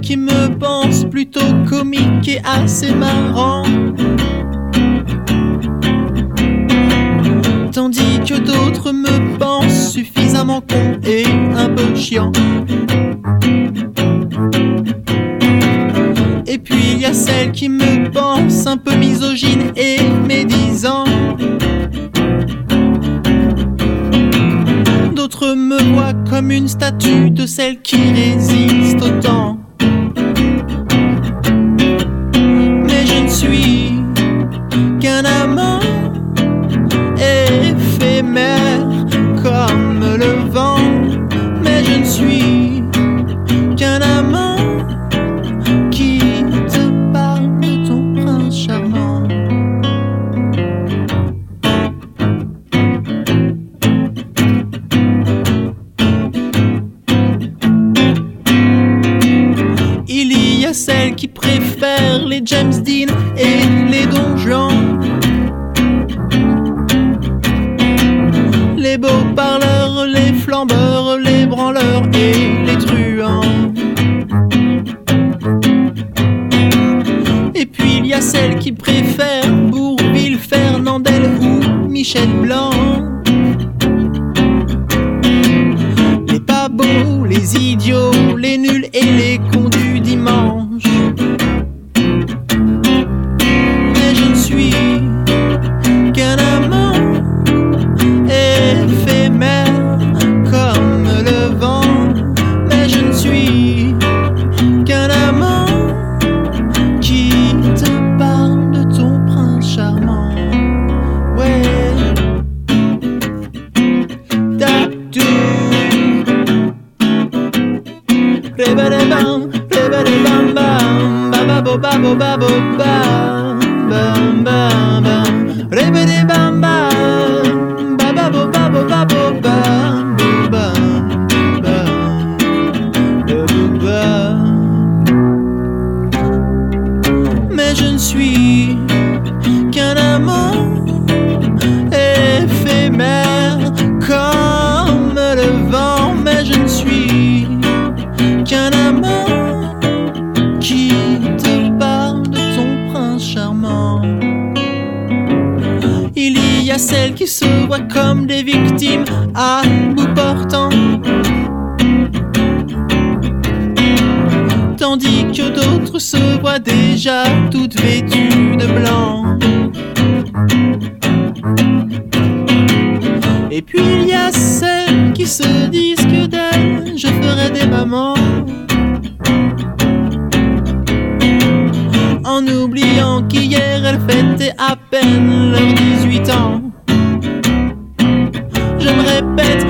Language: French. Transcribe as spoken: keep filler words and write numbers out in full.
qui me pensent plutôt comique et assez marrant, tandis que d'autres me pensent suffisamment con et un peu chiant. Et puis il y a celles qui me pensent un peu misogyne et médisant. D'autres me voient comme une statue de celle qui résiste au temps. Mais je ne suis qu'un amant éphémère comme le vent. Mais je ne suis qu'un amant qui te parle de ton prince charmant. Il y a celles qui préfèrent les James Dean et les donjons, les beaux parleurs, les flambeurs, les branleurs et les truands. Et puis il y a celles qui préfèrent Bourvil, Fernandel ou Michel Blanc, les pas beaux, les idiots, les nuls et les cons du dimanche. Mais je ne suis qu'un amant éphémère comme le vent. Mais je ne suis qu'un amant qui te parle de ton prince charmant. Ouais. Da-dou. Reba-de-bam, reba-de-bam-bam, ba-ba-bo-ba-bo-ba-bo-bam, bam-bam-bam. Reba-de-bam-bam, ba-ba-bo-ba-bo-ba-bo-bam, bam-bam, ba-bo-bam. Mais je ne suis qu'un amant éphémère comme le vent. Mais je ne suis qu'un amant qui te parle de ton prince charmant. Il y a celles qui se voient comme des victimes à bout portant, tandis que d'autres se voient déjà toutes vêtues de blanc. Et puis il y a celles qui se disent que d'elles je ferai des mamans, en oubliant qu'hier elles fêtaient à peine leurs dix-huit ans. Je me répète